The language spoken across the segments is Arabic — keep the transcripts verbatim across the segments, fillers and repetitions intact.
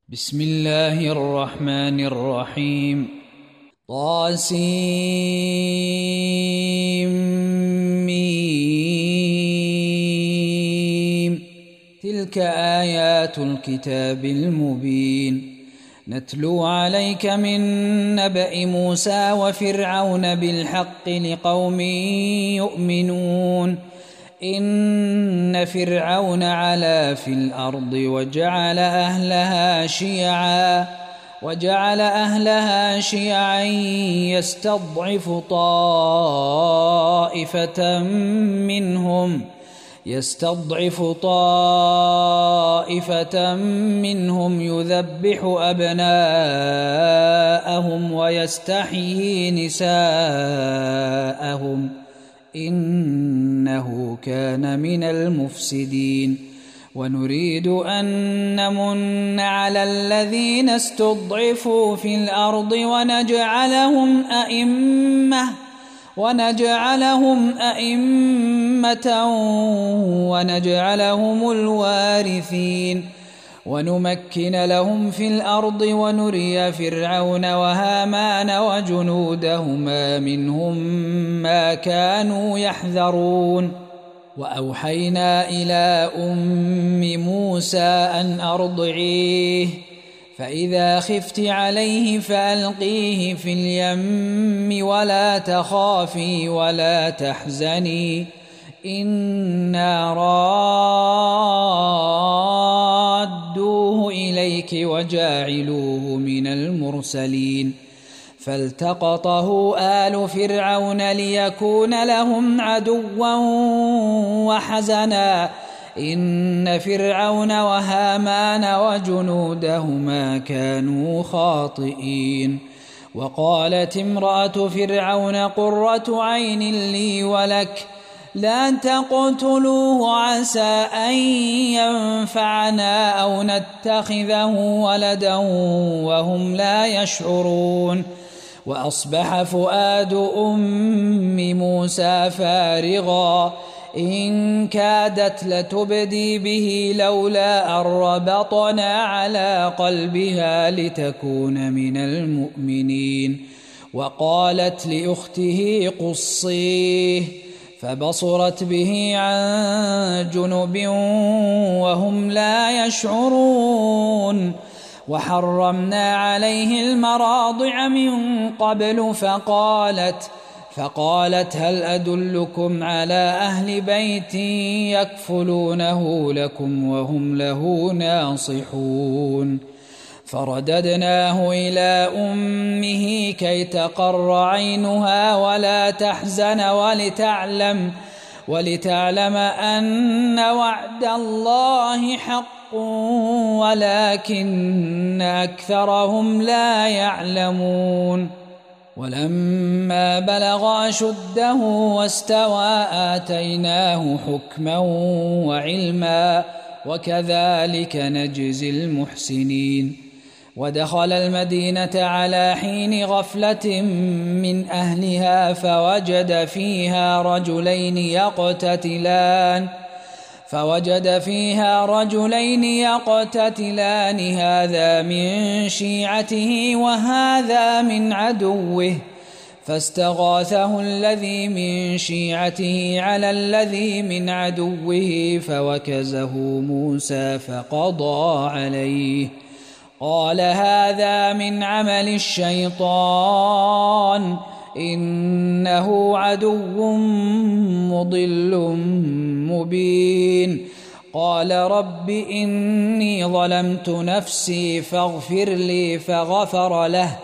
بسم الله الرحمن الرحيم. طاسيم. تلك آيات الكتاب المبين نتلو عليك من نبأ موسى وفرعون بالحق لقوم يؤمنون. إن فرعون علا في الأرض وجعل أهلها شيعا وجعل أهلها شيعا يستضعف طائفة منهم يستضعف طائفة منهم يذبح أبناءهم ويستحيي نساءهم إنه كان من المفسدين. ونريد أن نمن على الذين استضعفوا في الأرض ونجعلهم أئمة ونجعلهم أئمة ونجعلهم الوارثين ونمكن لهم في الأرض ونري فرعون وهامان وجنودهما منهم ما كانوا يحذرون. وأوحينا إلى أم موسى أن أرضعيه فإذا خفت عليه فألقيه في اليم ولا تخافي ولا تحزني إنا رادوه إليك وجاعلوه من المرسلين. فالتقطه آل فرعون ليكون لهم عدوا وحزنا إن فرعون وهامان وجنودهما كانوا خاطئين. وقالت امرأة فرعون قرة عين لي ولك لا تقتلوه عسى أن ينفعنا أو نتخذه ولدا وهم لا يشعرون. وأصبح فؤاد أم موسى فارغا إن كادت لتبدي به لولا أن ربطنا على قلبها لتكون من المؤمنين. وقالت لأخته قصيه فبصرت به عن جنب وهم لا يشعرون. وحرمنا عليه المراضع من قبل فقالت فقالت هل أدلكم على أهل بيت يكفلونه لكم وهم له ناصحون. فرددناه إلى أمه كي تقر عينها ولا تحزن ولتعلم ولتعلم أن وعد الله حق ولكن أكثرهم لا يعلمون. ولما بلغ أشده واستوى آتيناه حكما وعلما وكذلك نجزي المحسنين. ودخل المدينة على حين غفلة من أهلها فوجد فيها رجلين يقتتلان فوجد فيها رجلين يقتتلان هذا من شيعته وهذا من عدوه فاستغاثه الذي من شيعته على الذي من عدوه فوكزه موسى فقضى عليه قال هذا من عمل الشيطان إنه عدو مضل مبين. قال رب إني ظلمت نفسي فاغفر لي فغفر له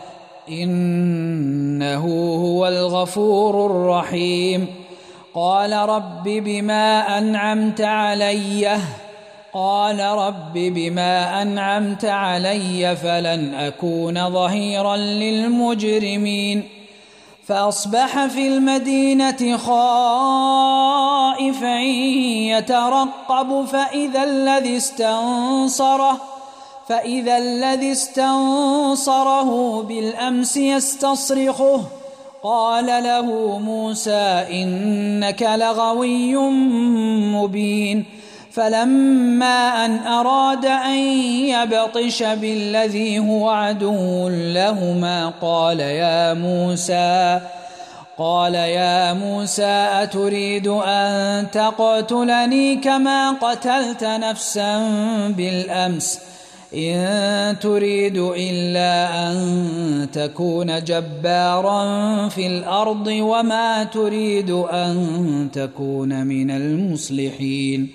إنه هو الغفور الرحيم. قال رب بما أنعمت علي قال رب بما أنعمت علي فلن أكون ظهيرا للمجرمين. فأصبح في المدينة خائفا يترقب فإذا الذي استنصره فإذا الذي استنصره بالأمس يستصرخه قال له موسى إنك لغوي مبين. فلما أن أراد أن يبطش بالذي هو عدو لهما قال يا موسى قال يا موسى أتريد أن تقتلني كما قتلت نفسا بالأمس إن تريد إلا أن تكون جبارا في الأرض وما تريد أن تكون من المصلحين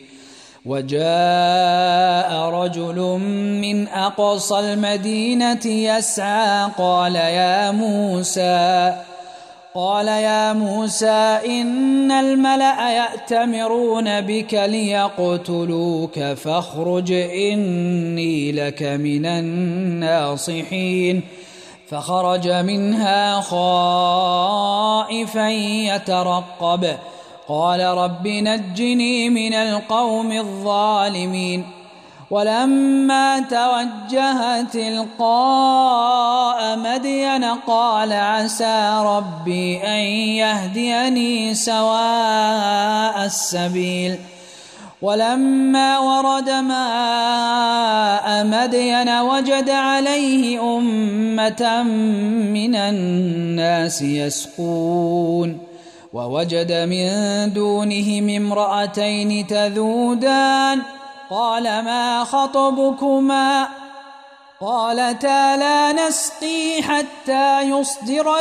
وجاء رجل من أقصى المدينة يسعى قال يا موسى قال يا موسى إن الملأ يأتمرون بك ليقتلوك فاخرج إني لك من الناصحين فخرج منها خائفا يترقب قال رب نجني من القوم الظالمين ولما توجه تلقاء مدين قال عسى ربي أن يهديني سواء السبيل ولما ورد ماء مدين وجد عليه أمة من الناس يسقون ووجد من دونهم امرأتين تذودان قال ما خطبكما قالتا لا نسقي حتى يصدر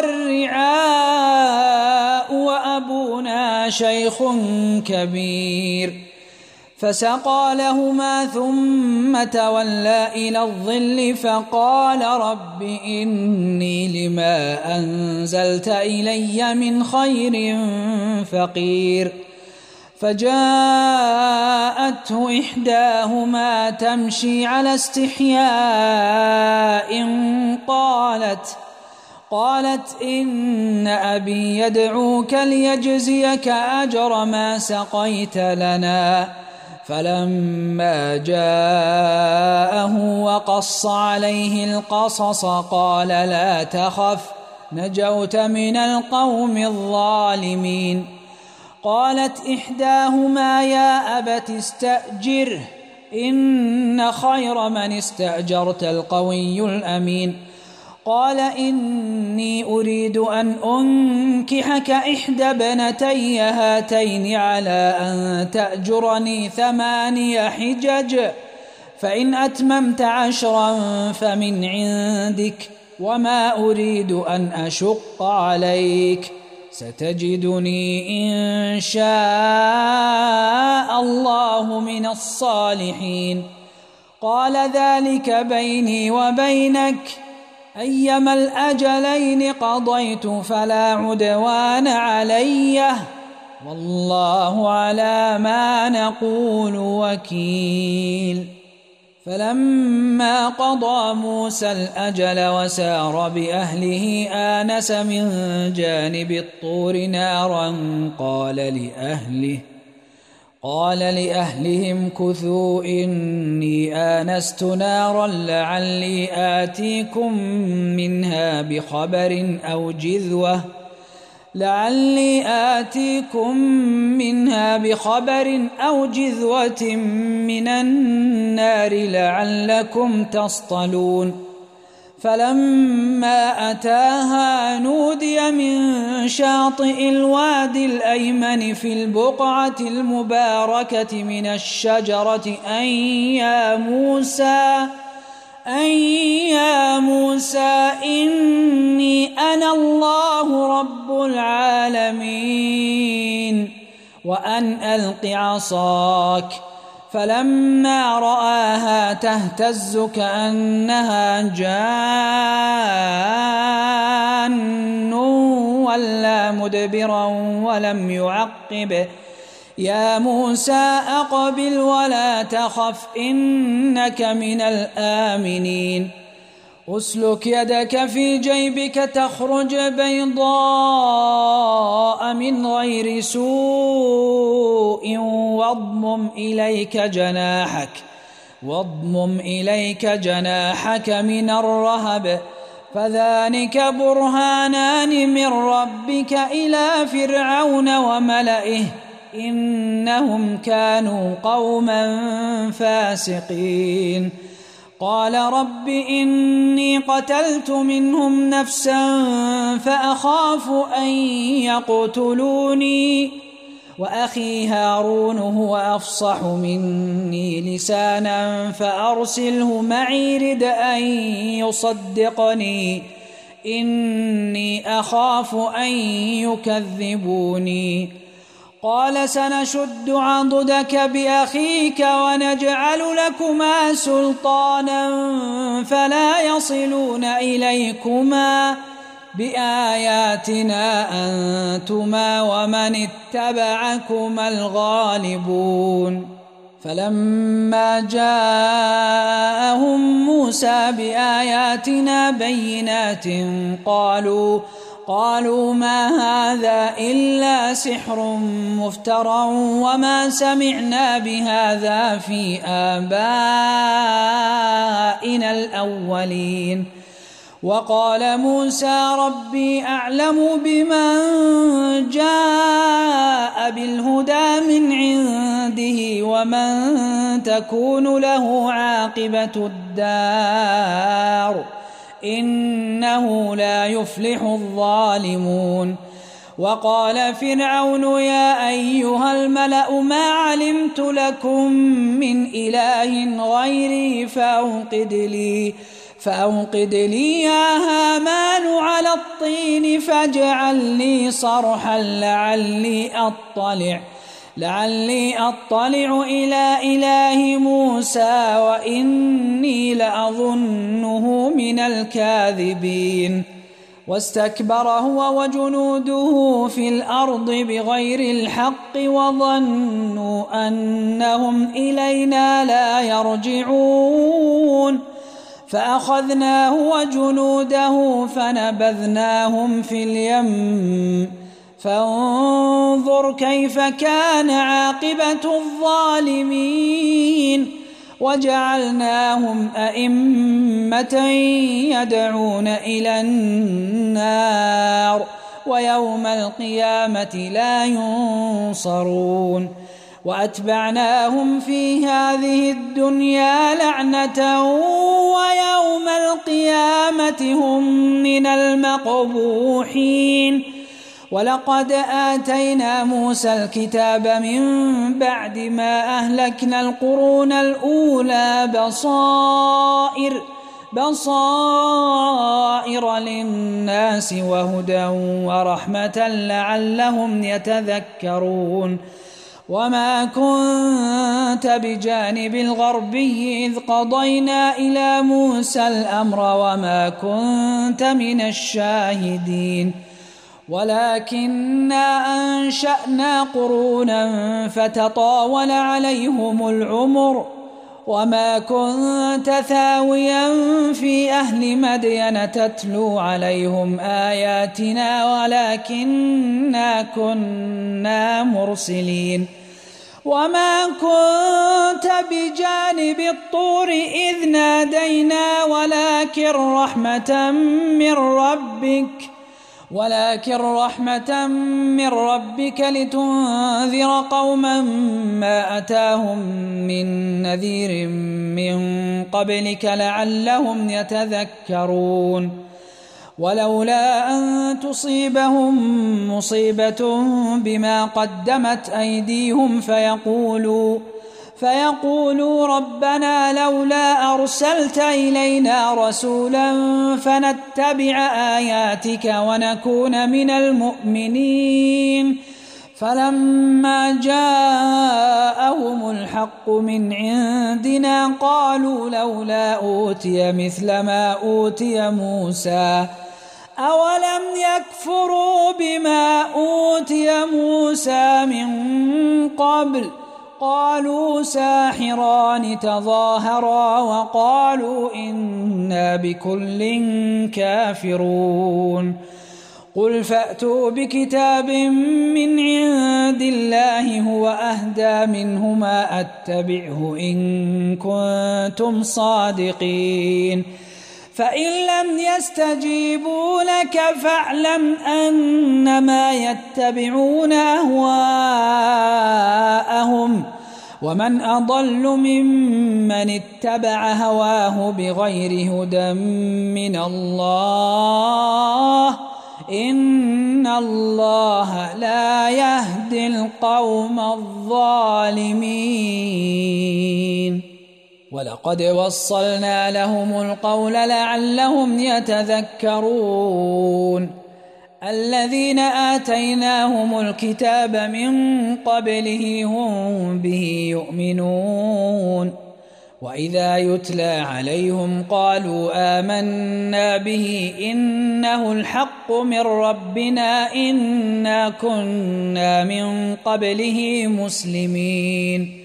الرعاء وأبونا شيخ كبير فسقى لهما ثم تولى إلى الظل فقال رب إني لما أنزلت إلي من خير فقير فجاءته إحداهما تمشي على استحياء قالت قالت إن أبي يدعوك ليجزيك أجر ما سقيت لنا فلما جاءه وقص عليه القصص قال لا تخف نجوت من القوم الظالمين قالت إحداهما يا أبت استأجره إن خير من استأجرت القوي الأمين قال إني أريد أن أنكحك إحدى ابنتي هاتين على أن تأجرني ثماني حجج فإن أتممت عشرا فمن عندك وما أريد أن أشق عليك ستجدني إن شاء الله من الصالحين قال ذلك بيني وبينك أيما الأجلين قضيت فلا عدوان علي والله على ما نقول وكيل فلما قضى موسى الأجل وسار بأهله آنس من جانب الطور نارا قال لأهله قال لأهلهم كثوا إني آنست نارا لعلي آتيكم منها بخبر أو جذوة لعلي آتيكم منها بخبر أو جذوة من النار لعلكم تصطلون فلما أتاها نودي من شاطئ الوادي الأيمن في البقعة المباركة من الشجرة أن يا موسى أن يا موسى إني أنا الله رب العالمين وأن ألق عصاك فلما رآها تهتز كأنها جان ولا مدبرا ولم يعقب يا موسى أقبل ولا تخف إنك من الآمنين أسلك يدك في جيبك تخرج بيضاء من غير سوء واضمم إليك جناحك واضمم إليك جناحك من الرهب فذلك برهانان من ربك إلى فرعون وملئه إنهم كانوا قوما فاسقين قال رب إني قتلت منهم نفسا فأخاف أن يقتلوني وأخي هارون هو أفصح مني لسانا فأرسله معي رد أن يصدقني إني أخاف أن يكذبوني قال سنشد عضدك بأخيك ونجعل لكما سلطانا فلا يصلون إليكما بآياتنا أنتما ومن اتبعكما الغالبون فلما جاءهم موسى بآياتنا بينات قالوا قالوا ما هذا إلا سحر مفترى وما سمعنا بهذا في آبائنا الأولين وقال موسى ربي أعلم بمن جاء بالهدى من عنده ومن تكون له عاقبة الدار إنه لا يفلح الظالمون وقال فرعون يا أيها الملأ ما علمت لكم من إله غيري فأوقد لي فأوقد لي يا هامان على الطين فاجعل لي صرحا لعلي أطلع لعلي أطلع إلى إله موسى وإني لأظنه من الكاذبين واستكبر هو وجنوده في الأرض بغير الحق وظنوا أنهم إلينا لا يرجعون فأخذناه وجنوده فنبذناهم في اليم فانظر كيف كان عاقبة الظالمين وجعلناهم أئمة يدعون إلى النار ويوم القيامة لا ينصرون وأتبعناهم في هذه الدنيا لعنة ويوم القيامة هم من المقبوحين ولقد آتينا موسى الكتاب من بعد ما أهلكنا القرون الأولى بصائر بصائر للناس وهدى ورحمة لعلهم يتذكرون وما كنت بجانب الغربي إذ قضينا إلى موسى الأمر وما كنت من الشاهدين ولكننا أنشأنا قرونا فتطاول عليهم العمر وما كنت ثاويا في أهل مدين تتلو عليهم آياتنا ولكننا كنا مرسلين وما كنت بجانب الطور إذ نادينا ولكن رحمة من ربك ولكن رحمة من ربك لتنذر قوما ما أتاهم من نذير من قبلك لعلهم يتذكرون ولولا أن تصيبهم مصيبة بما قدمت أيديهم فيقولوا فيقولوا ربنا لولا أرسلت إلينا رسولا فنتبع آياتك ونكون من المؤمنين فلما جاءهم الحق من عندنا قالوا لولا أوتي مثل ما أوتي موسى أولم يكفروا بما أوتي موسى من قبل قالوا ساحران تظاهرا وقالوا إنا بكل كافرون قل فأتوا بكتاب من عند الله هو أهدى منهما أتبعه إن كنتم صادقين فإن لم يستجيبوا لك فاعلم أنما يتبعون أهواءهم ومن أضل ممن اتبع هواه بغير هدى من الله إن الله لا يهدي القوم الظالمين ولقد وصلنا لهم القول لعلهم يتذكرون الذين آتيناهم الكتاب من قبله هم به يؤمنون وإذا يتلى عليهم قالوا آمنا به إنه الحق من ربنا إنا كنا من قبله مسلمين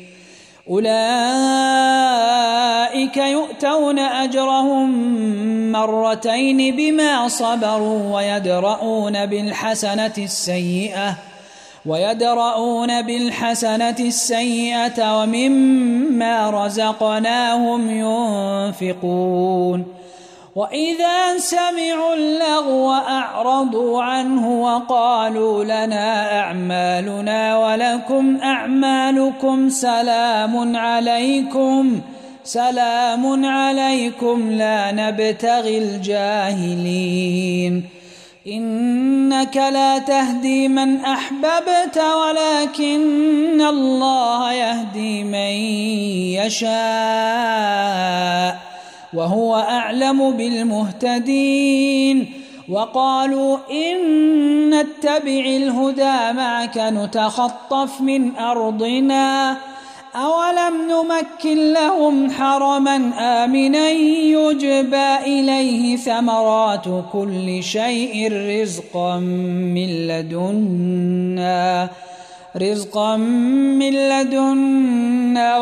أولئك يؤتون أجرهم مرتين بما صبروا ويدرؤون بالحسنة السيئة ويدرؤون بالحسنة السيئة ومما رزقناهم ينفقون وإذا سمعوا اللغو أعرضوا عنه وقالوا لنا أعمالنا ولكم أعمالكم سلام عليكم سلام عليكم لا نبتغي الجاهلين إنك لا تهدي من أحببت ولكن الله يهدي من يشاء وهو أعلم بالمهتدين وقالوا إن نتبع الهدى معك نتخطف من أرضنا أولم نمكن لهم حرما آمنا يجبى إليه ثمرات كل شيء رزقا من لدنا رزقا من لدنا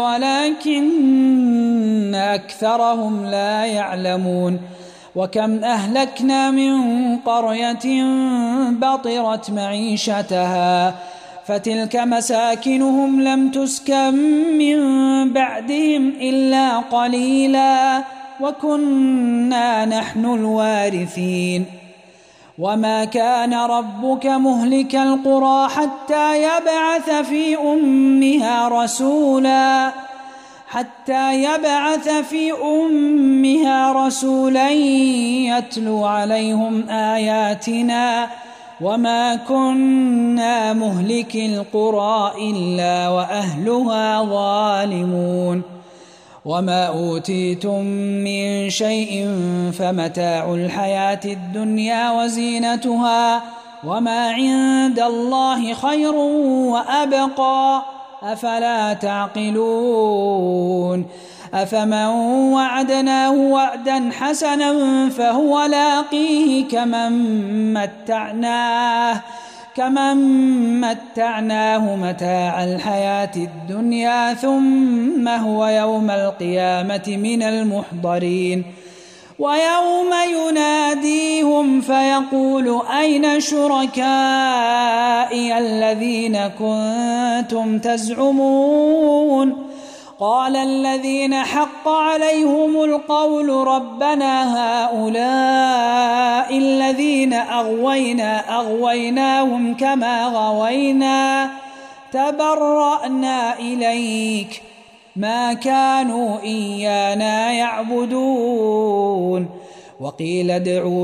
ولكن أكثرهم لا يعلمون وكم أهلكنا من قرية بطرت معيشتها فتلك مساكنهم لم تسكن من بعدهم إلا قليلا وكنا نحن الوارثين وما كان ربك مهلك القرى حتى يبعث في أمها رسولا حتى يبعث في أمها رسولا يتلو عليهم آياتنا وما كنا مهلك القرى إلا وأهلها ظالمون وما أوتيتم من شيء فمتاع الحياة الدنيا وزينتها وما عند الله خير وأبقى أفلا تعقلون أفمن وعدناه وعدا حسنا فهو لاقيه كمن متعناه كمن متعناه متاع الحياة الدنيا ثم هو يوم القيامة من المحضرين ويوم يناديهم فيقول أين شركائي الذين كنتم تزعمون قال الذين حق عليهم القول ربنا هؤلاء الذين أغوينا أغويناهم كما غوينا تبرأنا إليك ما كانوا إيانا يعبدون وقيل ادعوا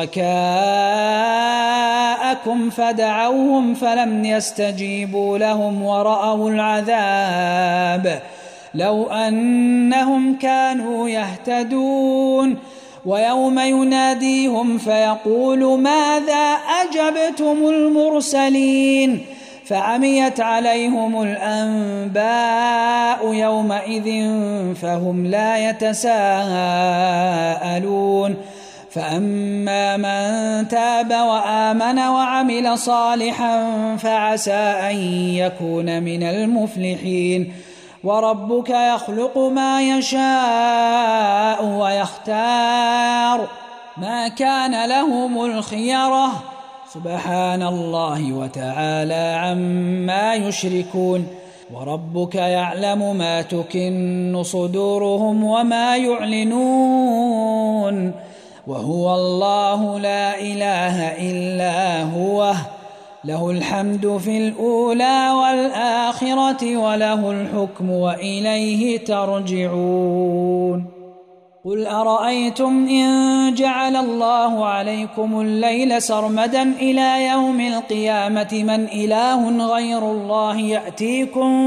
شركاءكم فدعوهم فلم يستجيبوا لهم ورأوا العذاب لو أنهم كانوا يهتدون ويوم يناديهم فيقول ماذا أجبتم المرسلين فعميت عليهم الأنباء يومئذ فهم لا يتساءلون فأما من تاب وآمن وعمل صالحا فعسى أن يكون من المفلحين وربك يخلق ما يشاء ويختار ما كان لهم الخيرة سبحان الله وتعالى عما يشركون وربك يعلم ما تكن صدورهم وما يعلنون وهو الله لا إله إلا هو له الحمد في الأولى والآخرة وله الحكم وإليه ترجعون قل أرأيتم إن جعل الله عليكم الليل سرمدا إلى يوم القيامة من إله غير الله يأتيكم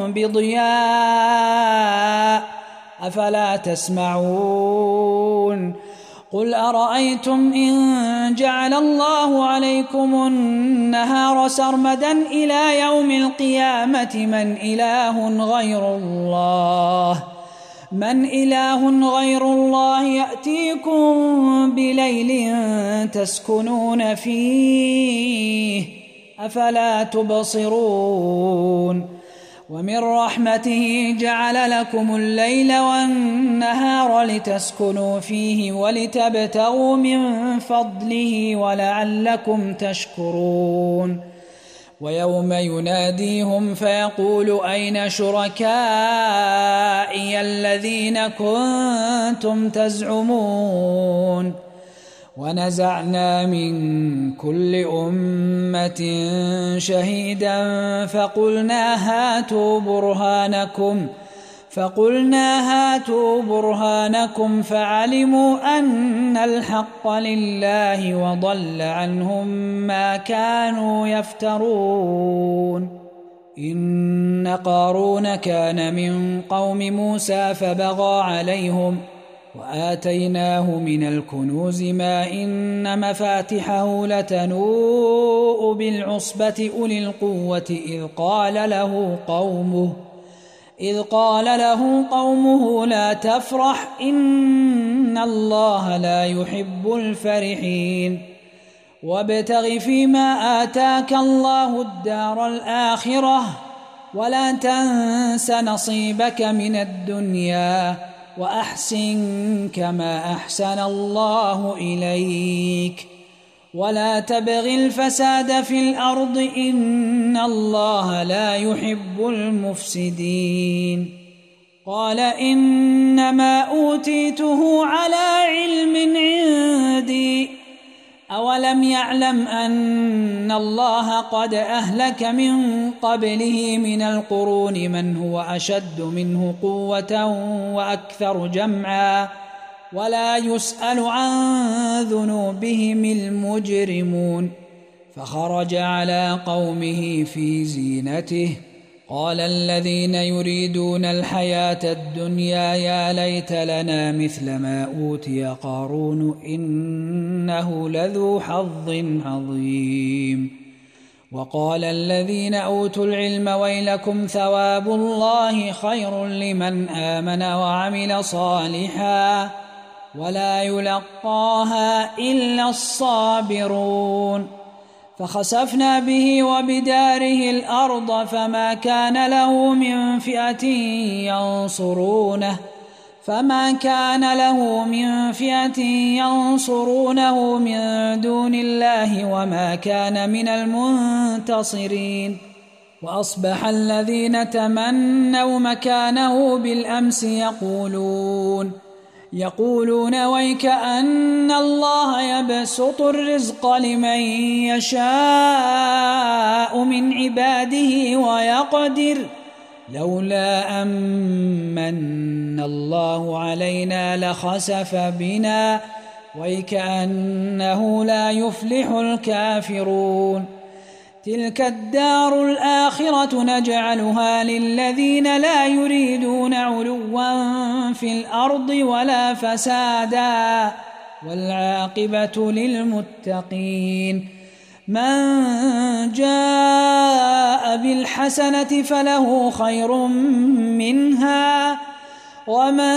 بضياء أفلا تسمعون قل أرأيتم إن جعل الله عليكم النهار سرمدا إلى يوم القيامة من إله غير الله من إله غير الله يأتيكم بليل تسكنون فيه أفلا تبصرون ومن رحمته جعل لكم الليل والنهار لتسكنوا فيه ولتبتغوا من فضله ولعلكم تشكرون ويوم يناديهم فيقول أين شركائي الذين كنتم تزعمون ونزعنا من كل أمة شهيدا فقلنا هاتوا برهانكم فقلنا هاتوا برهانكم فعلموا أن الحق لله وضل عنهم ما كانوا يفترون إن قارون كان من قوم موسى فبغى عليهم وآتيناه من الكنوز ما إن مفاتحه لتنوء بالعصبة أولي القوة إذ قال له قومه إذ قال له قومه لا تفرح إن الله لا يحب الفرحين وابتغ فيما آتاك الله الدار الآخرة ولا تنس نصيبك من الدنيا وأحسن كما أحسن الله إليك ولا تبغ الفساد في الأرض إن الله لا يحب المفسدين قال إنما أوتيته على علم عندي أولم يعلم أن الله قد أهلك من قبله من القرون من هو أشد منه قوة وأكثر جمعا ولا يسأل عن ذنوبهم المجرمون فخرج على قومه في زينته قال الذين يريدون الحياة الدنيا يا ليت لنا مثل ما أوتي قارون إنه لذو حظ عظيم وقال الذين أوتوا العلم ويلكم ثواب الله خير لمن آمن وعمل صالحا ولا يلقاها إلا الصابرون فخسفنا به وبداره الأرض فما كان له من فئة ينصرونه فما كان له من فئة ينصرونه من دون الله وما كان من المنتصرين وأصبح الذين تمنوا مكانه بالأمس يقولون يقولون ويكأن الله يبسط الرزق لمن يشاء من عباده ويقدر لولا أمن الله علينا لخسف بنا ويكأنه لا يفلح الكافرون تلك الدار الآخرة نجعلها للذين لا يريدون علوا في الأرض ولا فسادا والعاقبة للمتقين من جاء بالحسنة فله خير منها ومن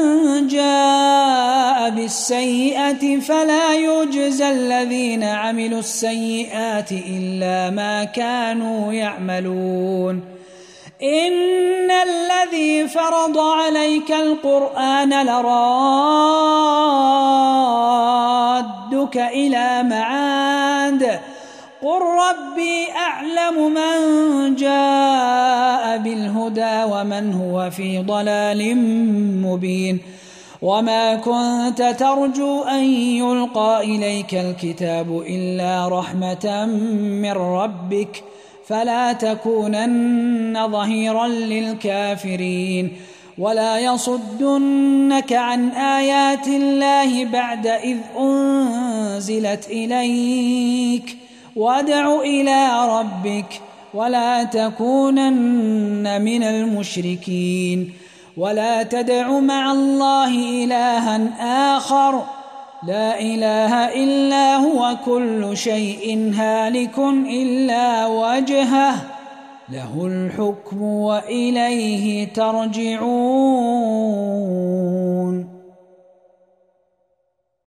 جاء بالسيئة فلا يجزى الذين عملوا السيئات إلا ما كانوا يعملون إن الذي فرض عليك القرآن لرادك إلى معاد قل ربي أعلم من جاء بالهدى ومن هو في ضلال مبين وما كنت ترجو أن يلقى إليك الكتاب إلا رحمة من ربك فلا تكونن ظهيرا للكافرين ولا يصدنك عن آيات الله بعد إذ أنزلت إليك وادع إلى ربك ولا تكونن من المشركين ولا تدع مع الله إلها آخر لا إله إلا هو كل شيء هالك إلا وجهه له الحكم وإليه ترجعون.